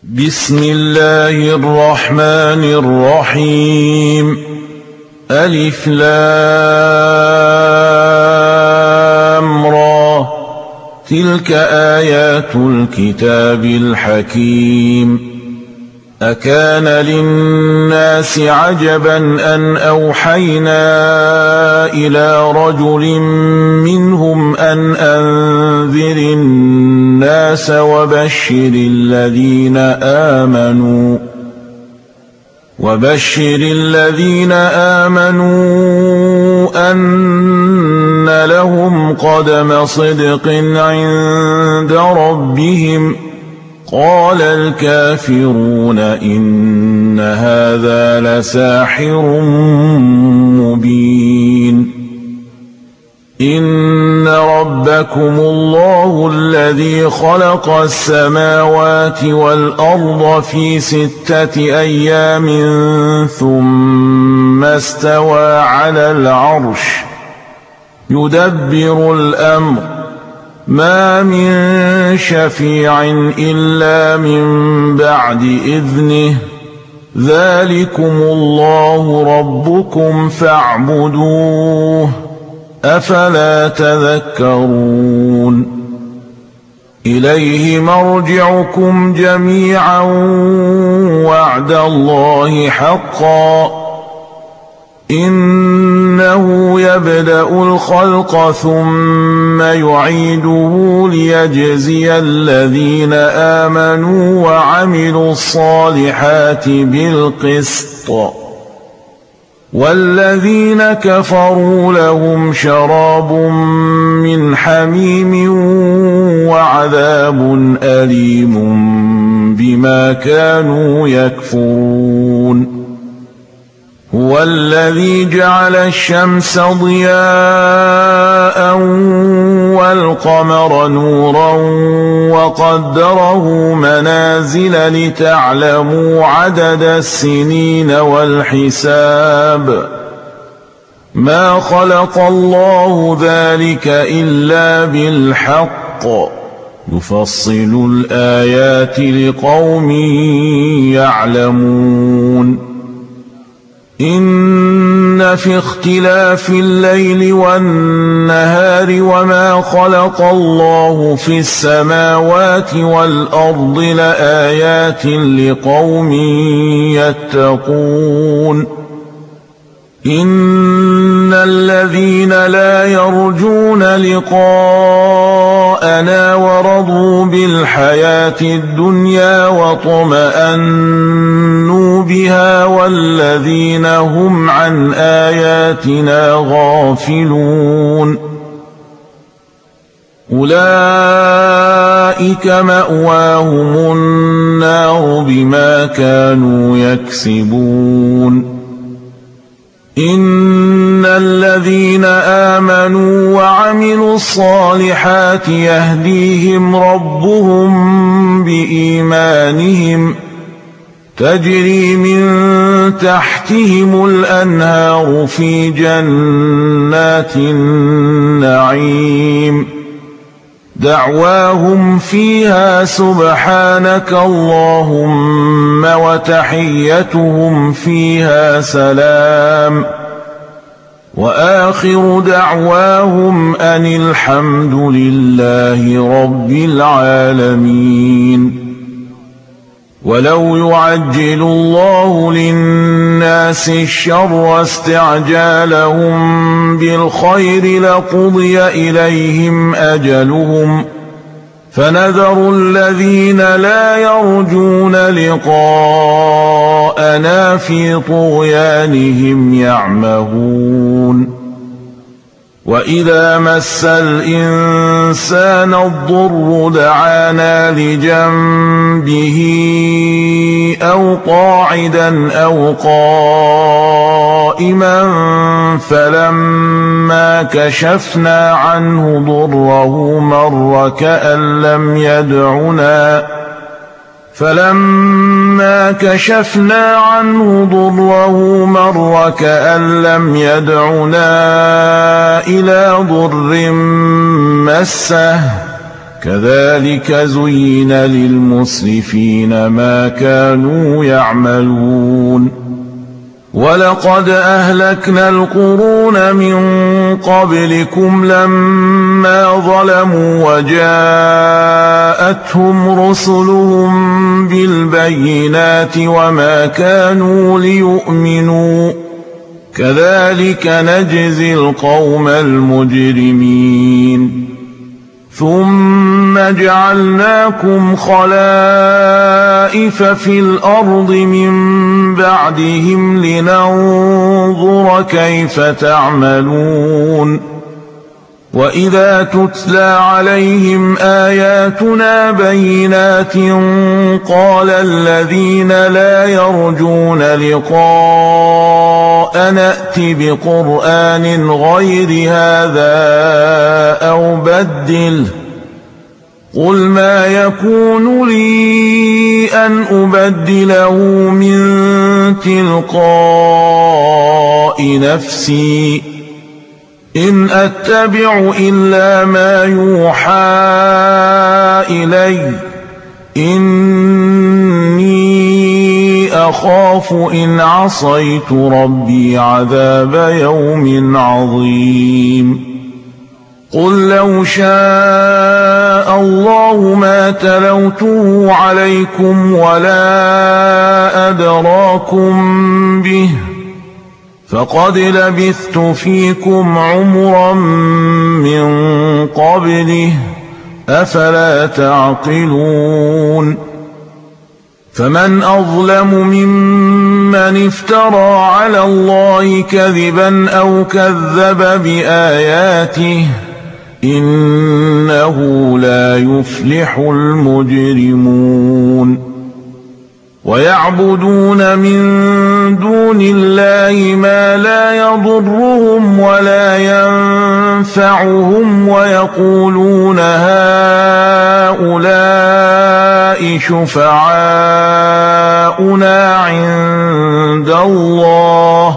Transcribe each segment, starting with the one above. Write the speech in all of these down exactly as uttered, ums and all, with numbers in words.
بسم الله الرحمن الرحيم. ألف لام را، تلك آيات الكتاب الحكيم. أكان للناس عجبا أن أوحينا إلى رجل منهم أن أنذر الناس وبشر الذين آمنوا وبشر الذين آمنوا أن لهم قدم صدق عند ربهم. قال الكافرون إن هذا لساحر مبين. إن ربكم الله الذي خلق السماوات والأرض في ستة أيام ثم استوى على العرش يدبر الأمر، ما من شفيع إلا من بعد إذنه، ذلكم الله ربكم فاعبدوه، أفلا تذكرون. إليه مرجعكم جميعا وعد الله حقا، إنه يبدأ الخلق ثم يعيده ليجزي الذين آمنوا وعملوا الصالحات بالقسط، والذين كفروا لهم شراب من حميم وعذاب أليم بما كانوا يكفرون. هو الذي جعل الشمس ضياء والقمر نورا وقدره منازل لتعلموا عدد السنين والحساب، ما خلق الله ذلك إلا بالحق، يفصل الآيات لقوم يعلمون. إن في اختلاف الليل والنهار وما خلق الله في السماوات والأرض لآيات لقوم يتقون. إن الذين لا يرجون لقاءنا ورضوا بالحياة الدنيا واطمأنوا بها والذين هم عن آياتنا غافلون أولئك مأواهم النار بما كانوا يكسبون. إن الذين آمنوا وعملوا الصالحات يهديهم ربهم بإيمانهم، تجري من تحتهم الأنهار في جنات النعيم، دعواهم فيها سبحانك اللهم وتحيتهم فيها سلام، وآخر دعواهم أن الحمد لله رب العالمين. ولو يعجل الله للناس الشر استعجالهم بالخير لقضي إليهم أجلهم، فنذر الذين لا يرجون لقاءنا في طغيانهم يعمهون. وإذا مس الإنسان الضر دعانا لجنبه أو قاعدا أو قائما فلما كشفنا عنه ضره مر كأن لم يدعنا فلما كشفنا عنه ضره مر كأن لم يدعنا إلى ضر مسه كذلك زين للمسرفين ما كانوا يعملون ولقد أهلكنا القرون من قبلكم لما ظلموا وجاءتهم رسلهم بالبينات وما كانوا ليؤمنوا كذلك نجزي القوم المجرمين ثم جعلناكم خلائف في الأرض من بعدهم لننظر كيف تعملون وإذا تتلى عليهم آياتنا بينات قال الذين لا يرجون لقاء نأت بقرآن غير هذا أو بدله قل ما يكون لي أن أبدله من تلقاء نفسي إن أتبع إلا ما يوحى إلي إني أخاف إن عصيت ربي عذاب يوم عظيم قل لو شاء الله ما تلوته عليكم ولا أدراكم به فقد لبثت فيكم عمرا من قبله أفلا تعقلون فمن أظلم ممن افترى على الله كذبا أو كذب بآياته إنه لا يفلح المجرمون ويعبدون من دون الله ما لا يضرهم ولا ينفعهم ويقولون هؤلاء شفعاؤنا عند الله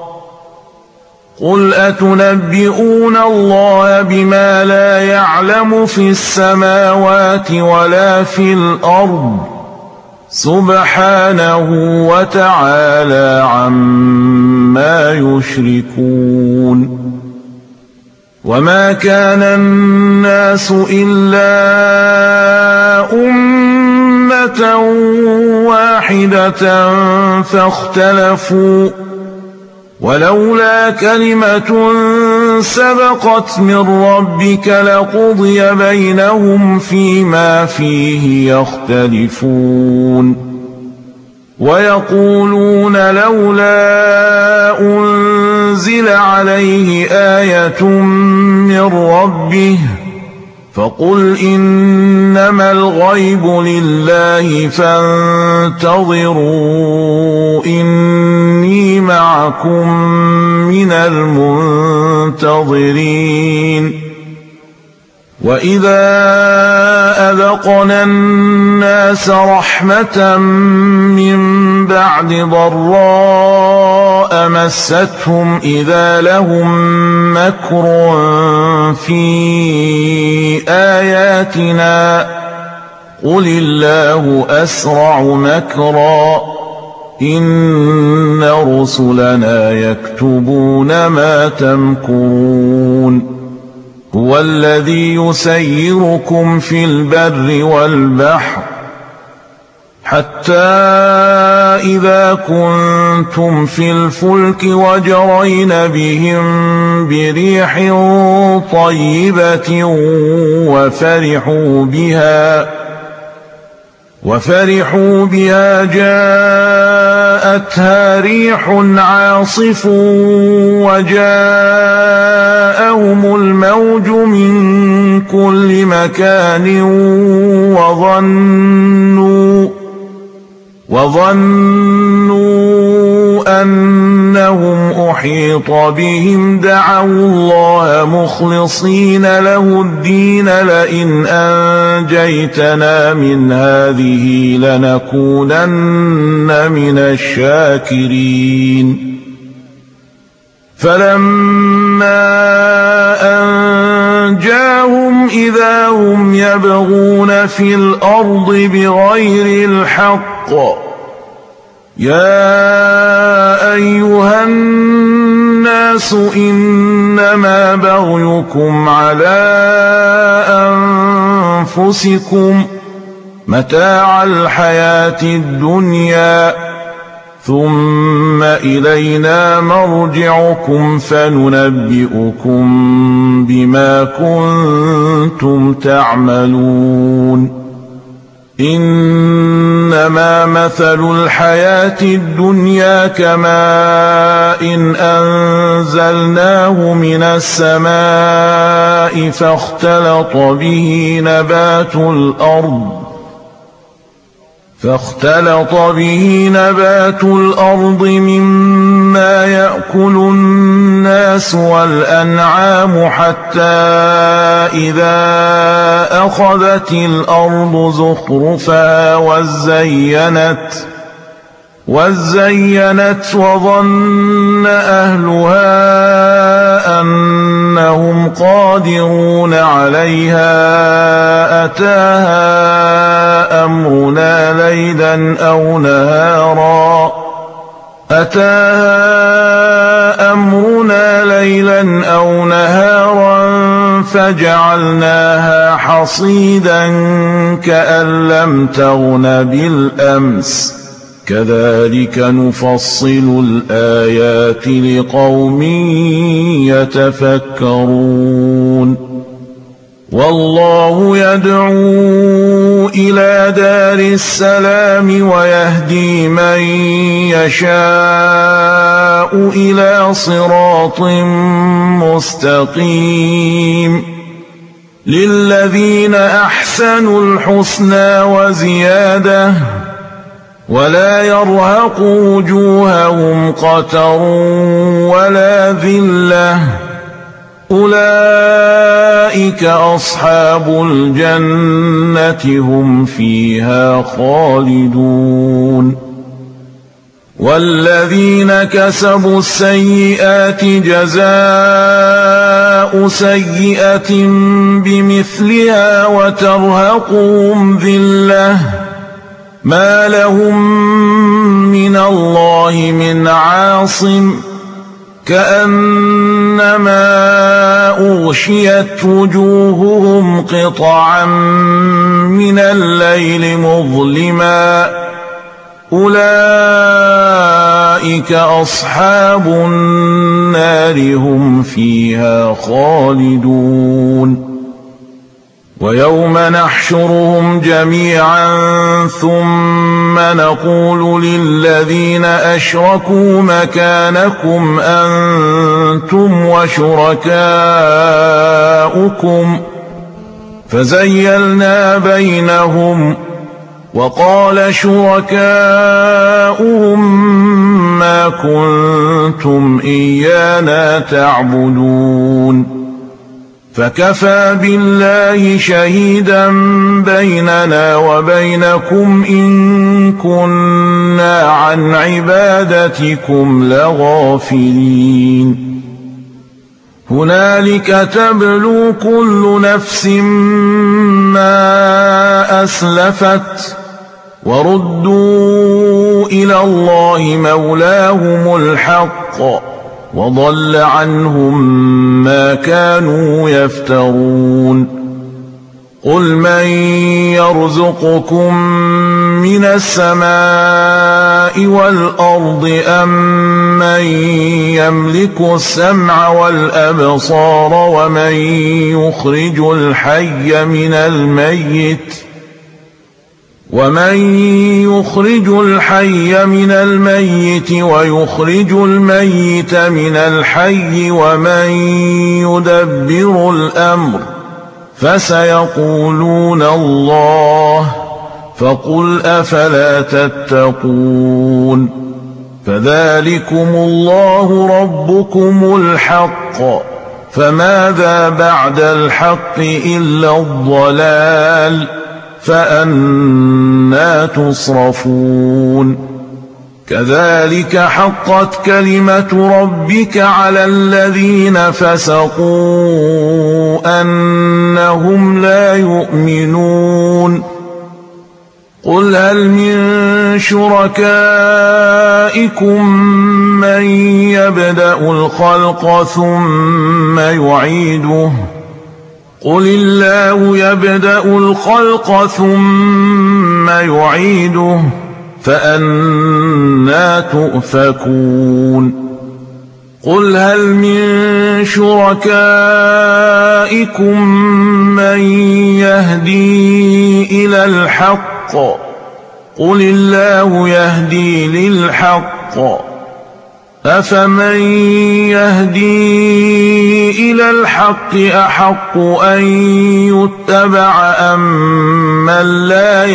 قل أتنبئون الله بما لا يعلم في السماوات ولا في الأرض سبحانه وتعالى عما يشركون وما كان الناس إلا أمة واحدة فاختلفوا ولولا كلمة سبقت من ربك لقضي بينهم فيما فيه يختلفون ويقولون لولا أنزل عليه آية من ربه فقل إنما الغيب لله فانتظروا إني معكم من المنتظرين وإذا أذقنا الناس رحمة من بعد ضراء مستهم إذا لهم مكر في آياتنا قل الله أسرع مكرا إن رسلنا يكتبون ما تمكرون هو الذي يسيركم في البر والبحر حتى إذا كنتم في الفلك وجرين بهم بريح طيبة وفرحوا بها وفرحوا بها جاءتها ريح عاصف وجاءهم الموج من كل مكان وظنوا وظنوا أنهم أحيط بهم دعوا الله مخلصين له الدين لئن أنجيتنا من هذه لنكونن من الشاكرين فلما أنجاهم إذا هم يبغون في الأرض بغير الحق يا أيها الناس إنما بغيكم على أنفسكم متاع الحياة الدنيا ثم إلينا مرجعكم فننبئكم بما كنتم تعملون إنما مثل الحياة الدنيا كماء إن أنزلناه من السماء فاختلط به نبات الأرض فاختلط به نبات الأرض مما يأكل الناس والأنعام حتى إذا أخذت الأرض زخرفها وزينت وزينت وظن أهلها أنهم قادرون عليها أتاها أمرنا ليلا أو نهارا أتاها أمرنا ليلا أو نهارا فجعلناها حصيدا كأن لم تغن بالأمس كذلك نفصل الآيات لقوم يتفكرون والله يدعو إلى دار السلام ويهدي من يشاء إلى صراط مستقيم للذين أحسنوا الحسنى وزيادة ولا يرهق وجوههم قتر ولا ذلة أولئك أصحاب الجنة هم فيها خالدون والذين كسبوا السيئات جزاء سيئة بمثلها وترهقهم ذلة ما لهم من الله من عاصم كأنما أغشيت وجوههم قطعا من الليل مظلما أولئك أصحاب النار هم فيها خالدون ويوم نحشرهم جميعا ثم نقول للذين أشركوا مكانكم أنتم وشركاؤكم فزيلنا بينهم وقال شركاؤهم ما كنتم إيانا تعبدون فكفى بالله شهيدا بيننا وبينكم إن كنا عن عبادتكم لغافلين هنالك تبلو كل نفس ما أسلفت وردوا إلى الله مولاهم الحق وضل عنهم ما كانوا يفترون قل من يرزقكم من السماء والأرض أم من يملك السمع والأبصار ومن يخرج الحي من الميت ومن يخرج الحي من الميت ويخرج الميت من الحي ومن يدبر الأمر فسيقولون الله فقل أفلا تتقون فذلكم الله ربكم الحق فماذا بعد الحق إلا الضلال فأنى تصرفون كذلك حقت كلمة ربك على الذين فسقوا أنهم لا يؤمنون قل هل من شركائكم من يبدأ الخلق ثم يعيده قل الله يبدأ الخلق ثم يعيده فأنى تؤفكون قل هل من شركائكم من يهدي إلى الحق قل الله يهدي للحق أفمن يهدي إلى الحق أحق أن يتبع أم من لا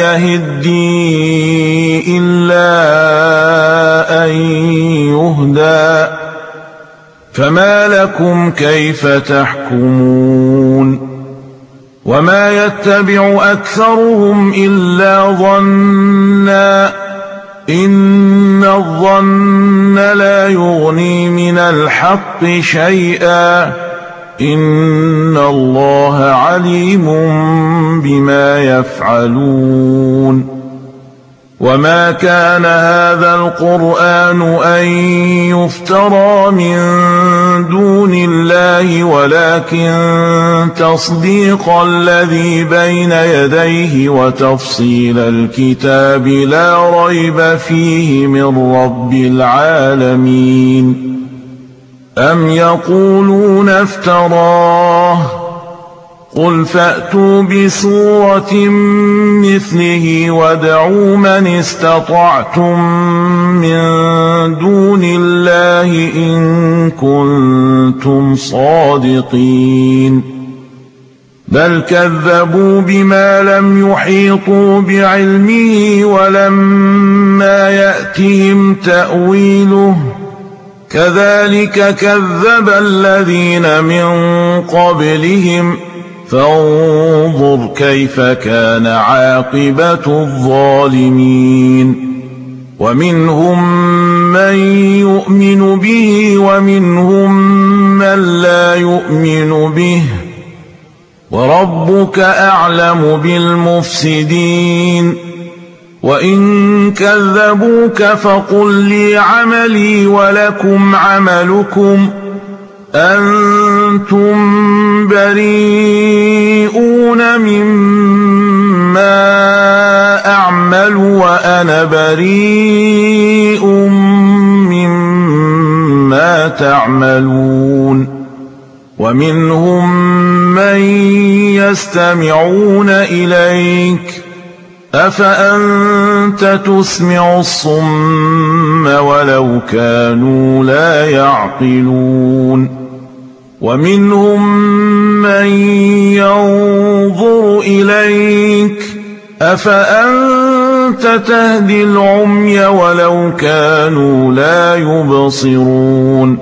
يهدي إلا أن يهدى فما لكم كيف تحكمون وما يتبع أكثرهم إلا ظنا إن الظن لا يغني من الحق شيئا إن الله عليم بما يفعلون وما كان هذا القرآن أن يفترى من دون الله ولكن تصديق الذي بين يديه وتفصيل الكتاب لا ريب فيه من رب العالمين أم يقولون افتراه قل فأتوا بسورة مثله وادعوا من استطعتم من دون الله إن كنتم صادقين بل كذبوا بما لم يحيطوا بعلمه ولما يأتهم تأويله كذلك كذب الذين من قبلهم فانظر كيف كان عاقبة الظالمين ومنهم من يؤمن به ومنهم من لا يؤمن به وربك أعلم بالمفسدين وإن كذبوك فقل لي عملي ولكم عملكم أنتم بريئون مما أعمل وأنا بريء مما تعملون ومنهم من يستمعون إليك أفأنت تسمع الصم ولو كانوا لا يعقلون ومنهم من ينظر إليك أفأنت تهدي العمي ولو كانوا لا يبصرون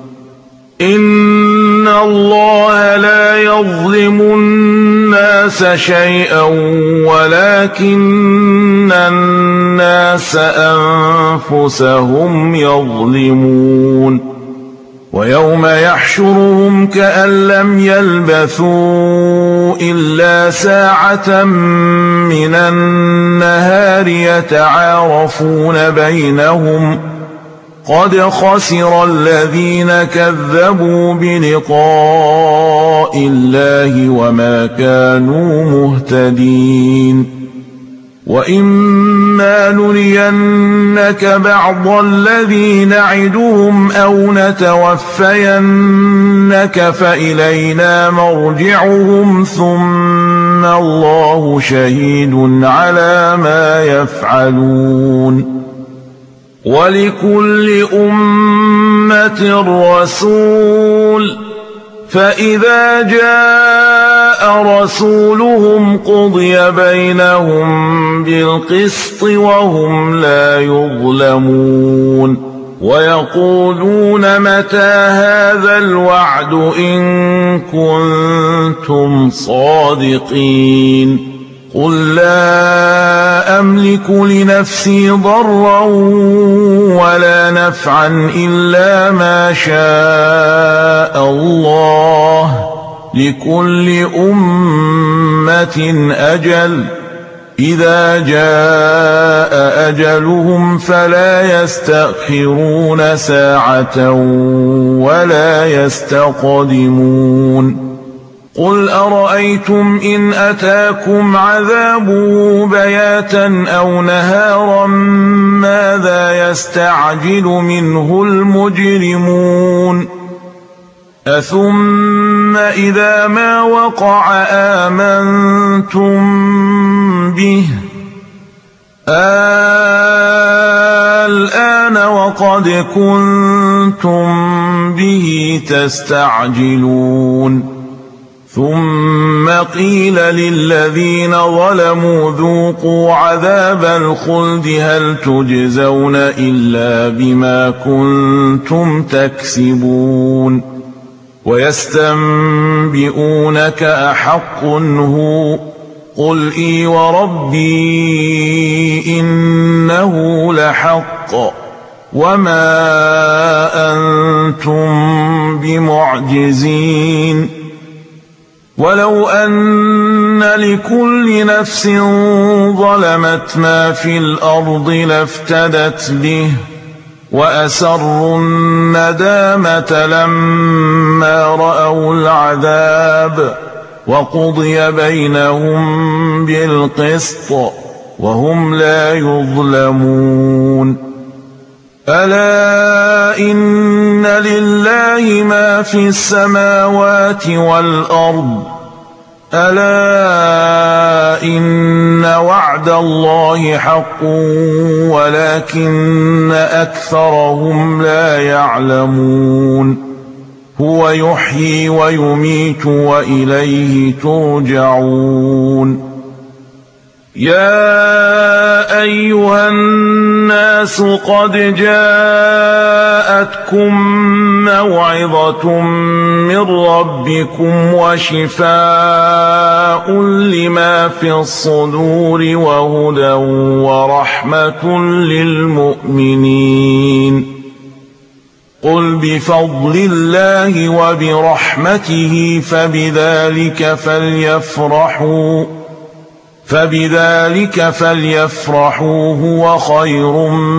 إن الله لا يظلم الناس شيئا ولكن الناس أنفسهم يظلمون ويوم يحشرهم كأن لم يلبثوا إلا ساعة من النهار يتعارفون بينهم قد خسر الذين كذبوا بلقاء الله وما كانوا مهتدين وإما نرينك بعض الذي نعدهم أو نتوفينك فإلينا مرجعهم ثم الله شهيد على ما يفعلون ولكل أمة رسول فإذا جاء رسولهم قضي بينهم بالقسط وهم لا يظلمون ويقولون متى هذا الوعد إن كنتم صادقين قل لا أملك لنفسي ضرا ولا نفعا إلا ما شاء الله، لكل أمة أجل، إذا جاء أجلهم فلا يستأخرون ساعة ولا يستقدمون. قل أرأيتم إن أتاكم عذابه بياتا أو نهارا ماذا يستعجل منه المجرمون؟ أثم إذا ما وقع آمنتم به الآن وقد كنتم به تستعجلون. ثم قيل للذين ظلموا ذوقوا عذاب الخلد هل تجزون إلا بما كنتم تكسبون. ويستنبئونك أحق هو؟ قل إي وربي إنه لحق وما أنتم بمعجزين. ولو أن لكل نفس ظلمت ما في الأرض لافتدت به وأسروا الندامة لما رأوا العذاب وقضي بينهم بالقسط وهم لا يظلمون. ألا إن لله ما في السماوات والأرض، ألا إن وعد الله حق ولكن أكثرهم لا يعلمون. هو يحيي ويميت وإليه ترجعون. يا أيها الناس قد جاءتكم موعظة من ربكم وشفاء لما في الصدور وهدى ورحمة للمؤمنين. قل بفضل الله وبرحمته فبذلك فليفرحوا فبذلك فليفرحوا هو خير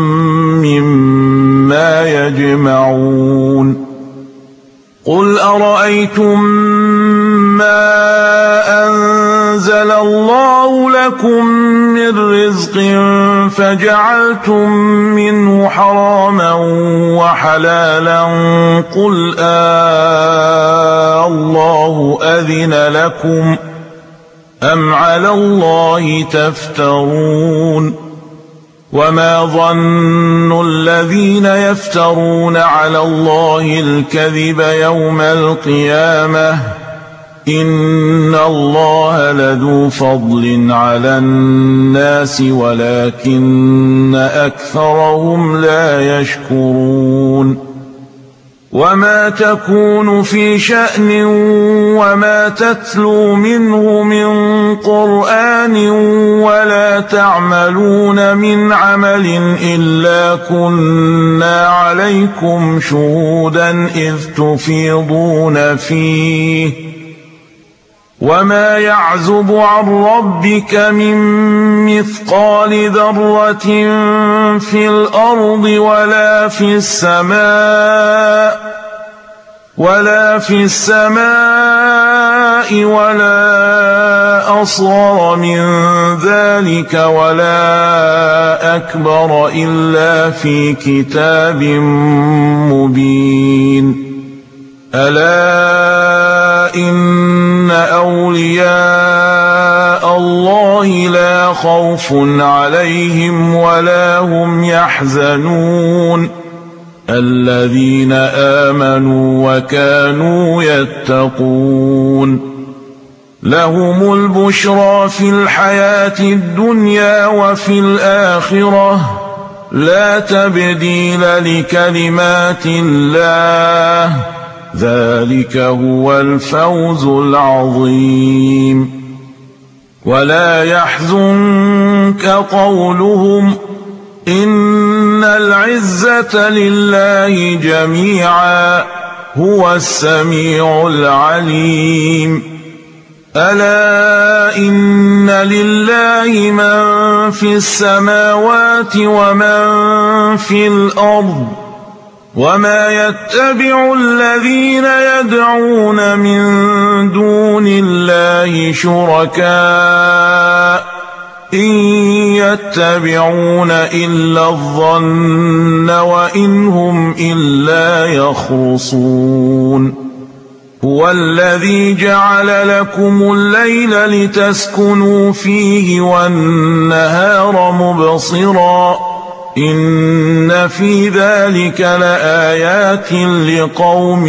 مما يجمعون. قل أرأيتم ما أنزل الله لكم من رزق فجعلتم منه حراما وحلالا قل آه الله أذن لكم أم على الله تفترون؟ وما ظن الذين يفترون على الله الكذب يوم القيامة إن الله لذو فضل على الناس ولكن أكثرهم لا يشكرون. وما تكون في شأن وما تتلو منه من قرآن ولا تعملون من عمل إلا كنا عليكم شهودا إذ تفيضون فيه وما يعزب عن ربك من مثقال ذرة في الأرض ولا في السماء ولا في السماء ولا أصغر من ذلك ولا أكبر إلا في كتاب مبين. ألا إن أولياء الله لا خوف عليهم ولا هم يحزنون الذين آمنوا وكانوا يتقون. لهم البشرى في الحياة الدنيا وفي الآخرة لا تبديل لكلمات الله ذلك هو الفوز العظيم. ولا يحزنك قولهم إن العزة لله جميعا هو السميع العليم ألا إن لله من في السماوات ومن في الأرض وما يتبع الذين يدعون من دون الله شركاء إن يتبعون إلا الظن وإن هم إلا يخرصون هو الذي جعل لكم الليل لتسكنوا فيه والنهار مبصرا إن في ذلك لآيات لقوم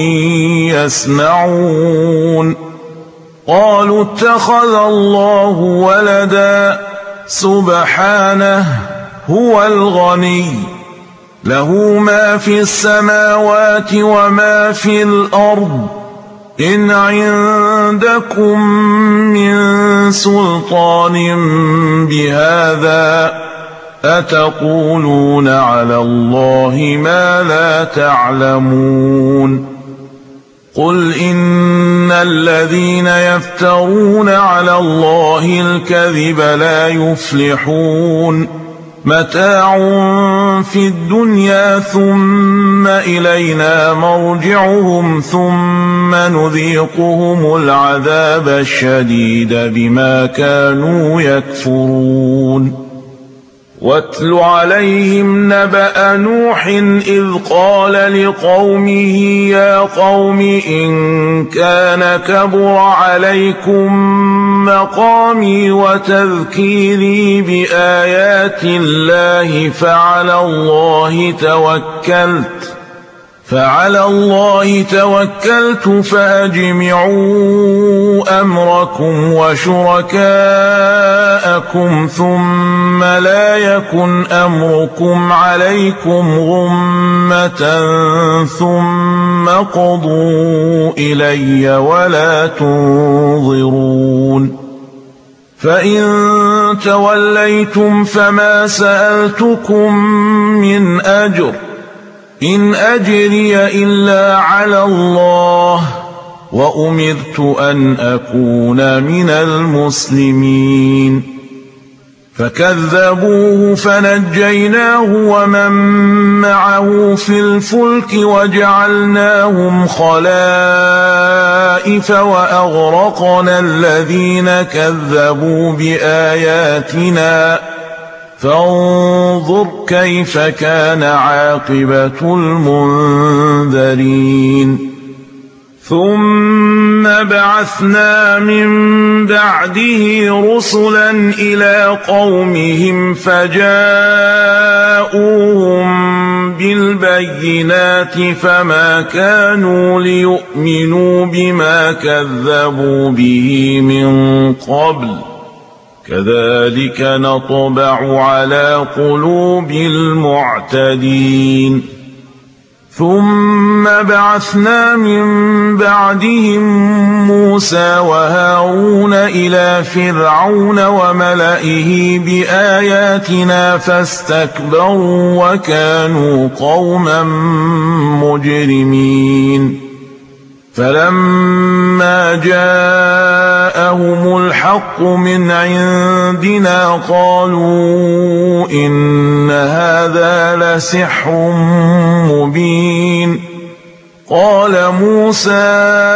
يسمعون قالوا اتخذ الله ولدا سبحانه هو الغني له ما في السماوات وما في الأرض إن عندكم من سلطان بهذا أتقولون على الله ما لا تعلمون قل إن الذين يفترون على الله الكذب لا يفلحون متاع في الدنيا ثم إلينا مرجعهم ثم نذيقهم العذاب الشديد بما كانوا يكفرون واتل عليهم نبأ نوح إذ قال لقومه يا قوم إن كان كبر عليكم مقامي وتذكيري بآيات الله فعلى الله توكلت فعلى الله توكلت فأجمعوا أمركم وشركاءكم ثم لا يكن أمركم عليكم غمة ثم قضوا إلي ولا تنظرون فإن توليتم فما سألتكم من أجر إن أجري إلا على الله وأمرت أن أكون من المسلمين فكذبوه فنجيناه ومن معه في الفلك وجعلناهم خلائف وأغرقنا الذين كذبوا بآياتنا فانظر كيف كان عاقبة المنذرين ثم بعثنا من بعده رسلا إلى قومهم فجاءوهم بالبينات فما كانوا ليؤمنوا بما كذبوا به من قبل كذلك نطبع على قلوب المعتدين ثم بعثنا من بعدهم موسى وهارون إلى فرعون وملئه بآياتنا فاستكبروا وكانوا قوما مجرمين فلما جاءهم الحق من عندنا قالوا إن هذا لسحر مبين قال موسى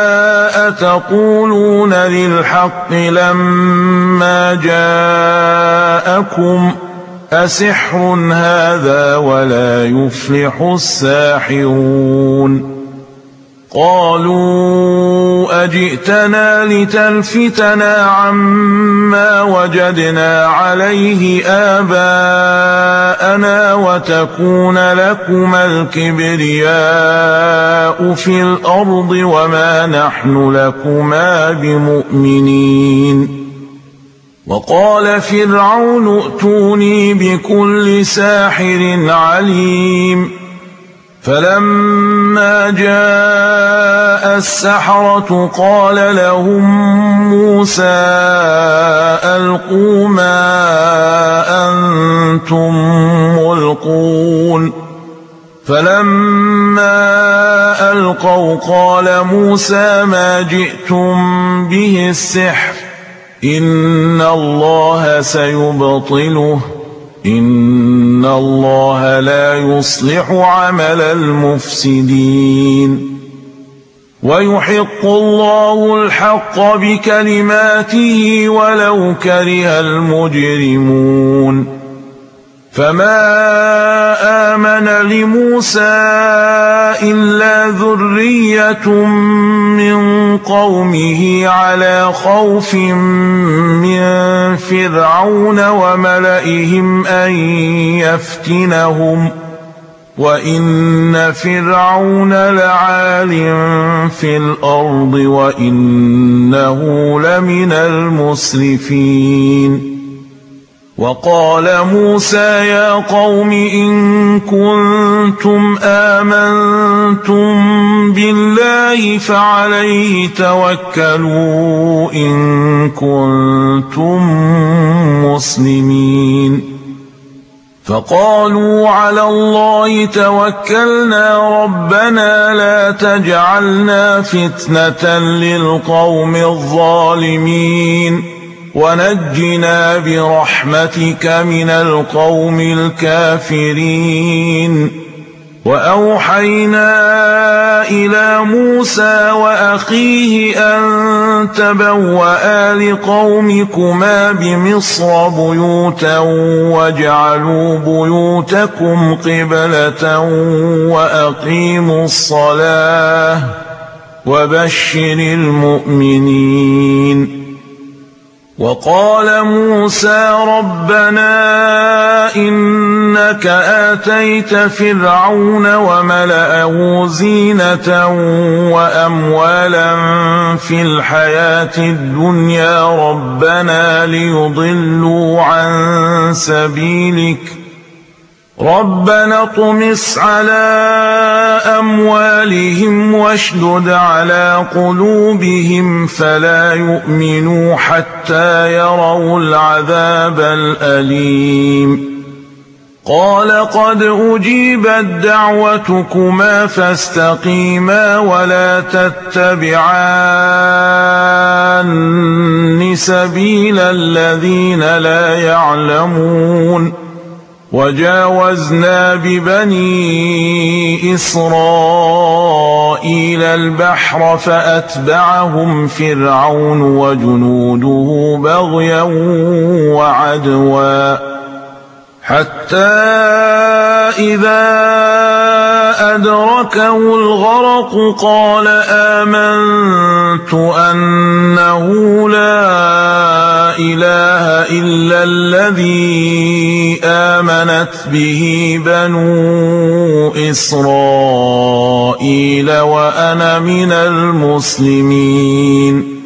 أتقولون للحق لما جاءكم أسحر هذا ولا يفلح الساحرون قالوا أجئتنا لتلفتنا عما وجدنا عليه آباءنا وتكون لكما الكبرياء في الأرض وما نحن لكما بمؤمنين وقال فرعون ائتوني بكل ساحر عليم فلما جاء السحرة قال لهم موسى ألقوا ما أنتم ملقون فلما ألقوا قال موسى ما جئتم به السحر إن الله سيبطله إن الله لا يصلح عمل المفسدين ويحق الله الحق بكلماته ولو كره المجرمون فما آمن لموسى إلا ذرية من قومه على خوف من فرعون وملئهم أن يفتنهم وإن فرعون لعال في الأرض وإنه لمن المسرفين وقال موسى يا قوم إن كنتم آمنتم بالله فعليه توكلوا إن كنتم مسلمين فقالوا على الله توكلنا ربنا لا تجعلنا فتنة للقوم الظالمين ونجنا برحمتك من القوم الكافرين وأوحينا إلى موسى وأخيه أن تبوأ لقومكما بمصر بيوتا واجعلوا بيوتكم قبلة وأقيموا الصلاة وبشر المؤمنين وقال موسى ربنا إنك آتيت فرعون وملأه زينة وأموالا في الحياة الدنيا ربنا ليضلوا عن سبيلك ربنا اطمس على أموالهم واشدد على قلوبهم فلا يؤمنوا حتى يروا العذاب الأليم قال قد أجيبت دعوتكما فاستقيما ولا تتبعان سبيل الذين لا يعلمون وجاوزنا ببني إسرائيل البحر فأتبعهم فرعون وجنوده بغيا وعدوا حتى إذا أدركه الغرق قال آمنت أنه لا إله إلا الذي آمنت به بنو إسرائيل وأنا من المسلمين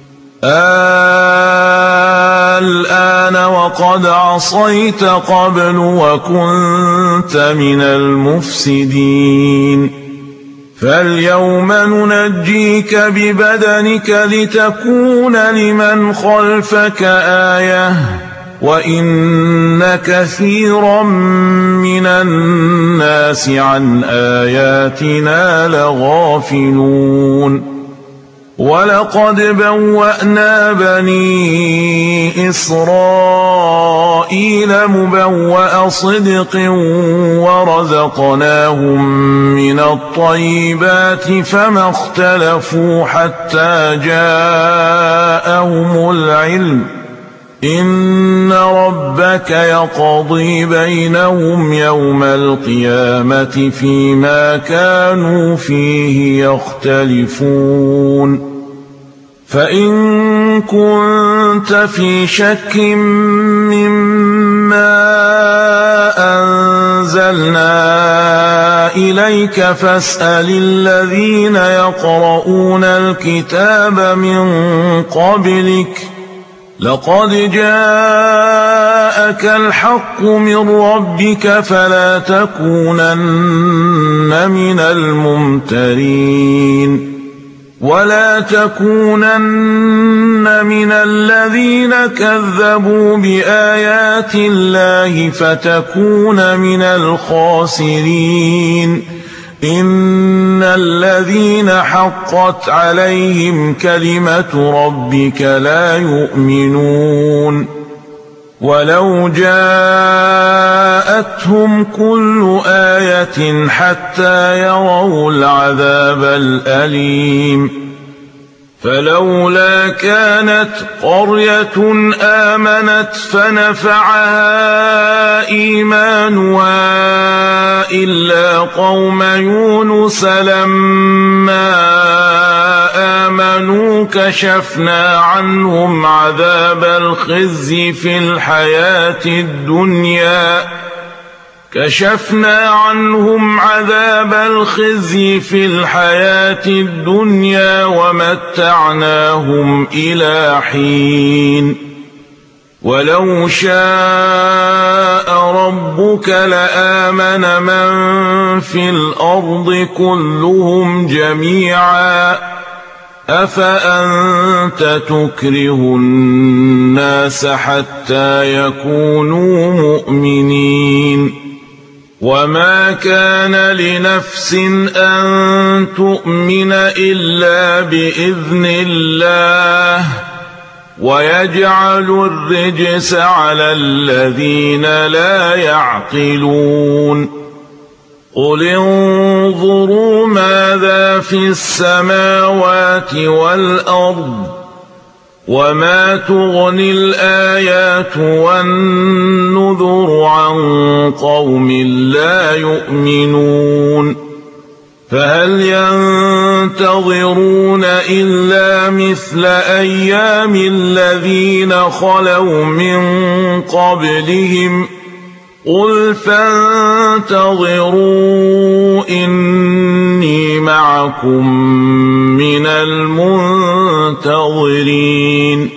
الآن وقد عصيت قبل وكنت من المفسدين فاليوم ننجيك ببدنك لتكون لمن خلفك آية وإن كثيرا من الناس عن آياتنا لغافلون ولقد بوأنا بني إسرائيل مبوأ صدق ورزقناهم من الطيبات فما اختلفوا حتى جاءهم العلم إن ربك يقضي بينهم يوم القيامة فيما كانوا فيه يختلفون فإن كنت في شك مما أنزلنا إليك فاسأل الذين يقرؤون الكتاب من قبلك لقد جاءك الحق من ربك فلا تكونن من الممترين ولا تكونن من الذين كذبوا بآيات الله فتكون من الخاسرين إن الذين حقت عليهم كلمة ربك لا يؤمنون ولو جاءتهم كل آية حتى يروا العذاب الأليم فلولا كانت قرية آمنت فنفعها إيمانها إلا قوم يونس لما آمنوا كشفنا عنهم عذاب الخزي في الحياة الدنيا كشفنا عنهم عذاب الخزي في الحياة الدنيا ومتعناهم إلى حين ولو شاء ربك لآمن من في الأرض كلهم جميعا أفأنت تكره الناس حتى يكونوا مؤمنين وما كان لنفس أن تؤمن إلا بإذن الله ويجعل الرجس على الذين لا يعقلون قل انظروا ماذا في السماوات والأرض وما تغني الآيات والنذر عن قوم لا يؤمنون فهل ينتظرون إلا مثل أيام الذين خلوا من قبلهم قل فانتظروا إني معكم من المنتظرين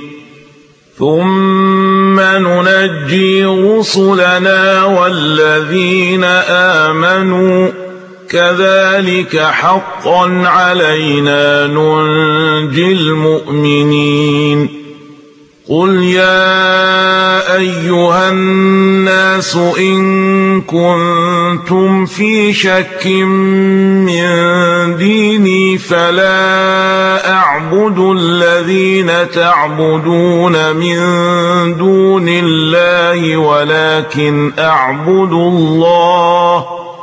ثم ننجي رسلنا والذين آمنوا كذلك حقا علينا ننجي المؤمنين قل يا أيها الناس إن كنتم في شك من ديني فلا أعبد الذين تعبدون من دون الله ولكن أعبد الله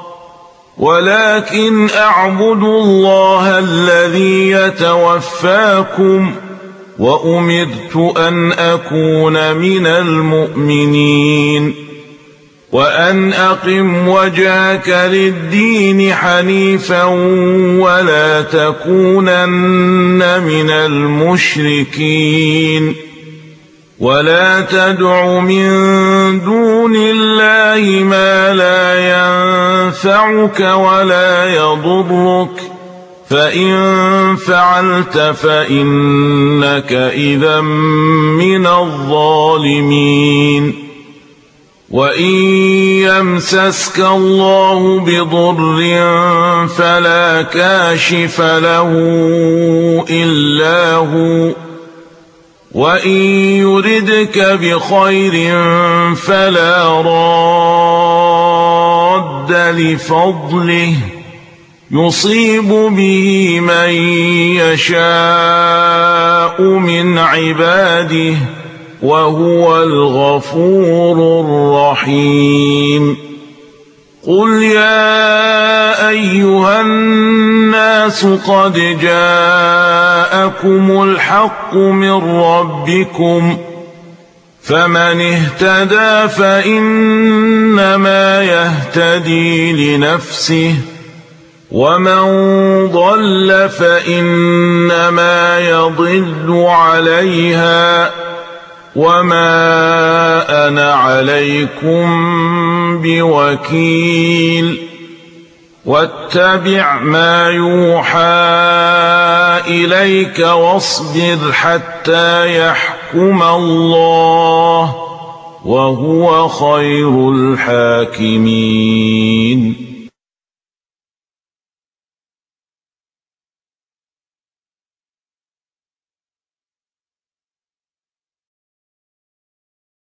ولكن أعبد الله الذي يتوفاكم وأمرت أن أكون من المؤمنين وأن أقم وجهك للدين حنيفا ولا تكونن من المشركين ولا تدع من دون الله ما لا ينفعك ولا يضرك فإن فعلت فإنك إذا من الظالمين وإن يمسسك الله بضر فلا كاشف له إلا هو وإن يردك بخير فلا راد لفضله يصيب به من يشاء من عباده وهو الغفور الرحيم قل يا أيها الناس قد جاءكم الحق من ربكم فمن اهتدى فإنما يهتدي لنفسه ومن ضل فإنما يضل عليها وما أنا عليكم بوكيل واتبع ما يوحى إليك واصبر حتى يحكم يحكم الله وهو خير الحاكمين.